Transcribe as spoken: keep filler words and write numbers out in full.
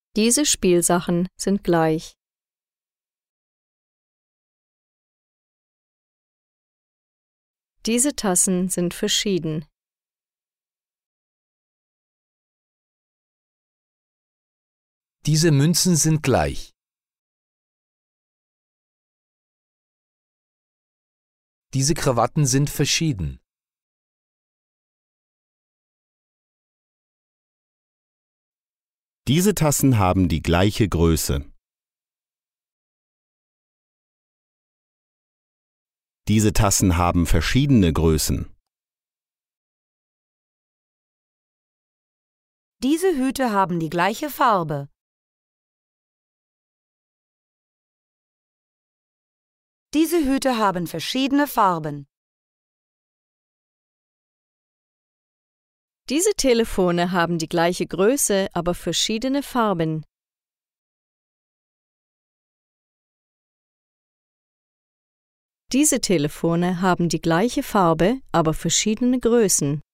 Diese Spielsachen sind gleich. Diese Tassen sind verschieden. Diese Münzen sind gleich. Diese Krawatten sind verschieden. Diese Tassen haben die gleiche Größe. Diese Tassen haben verschiedene Größen. Diese Hüte haben die gleiche Farbe. Diese Hüte haben verschiedene Farben. Diese Telefone haben die gleiche Größe, aber verschiedene Farben. Diese Telefone haben die gleiche Farbe, aber verschiedene Größen.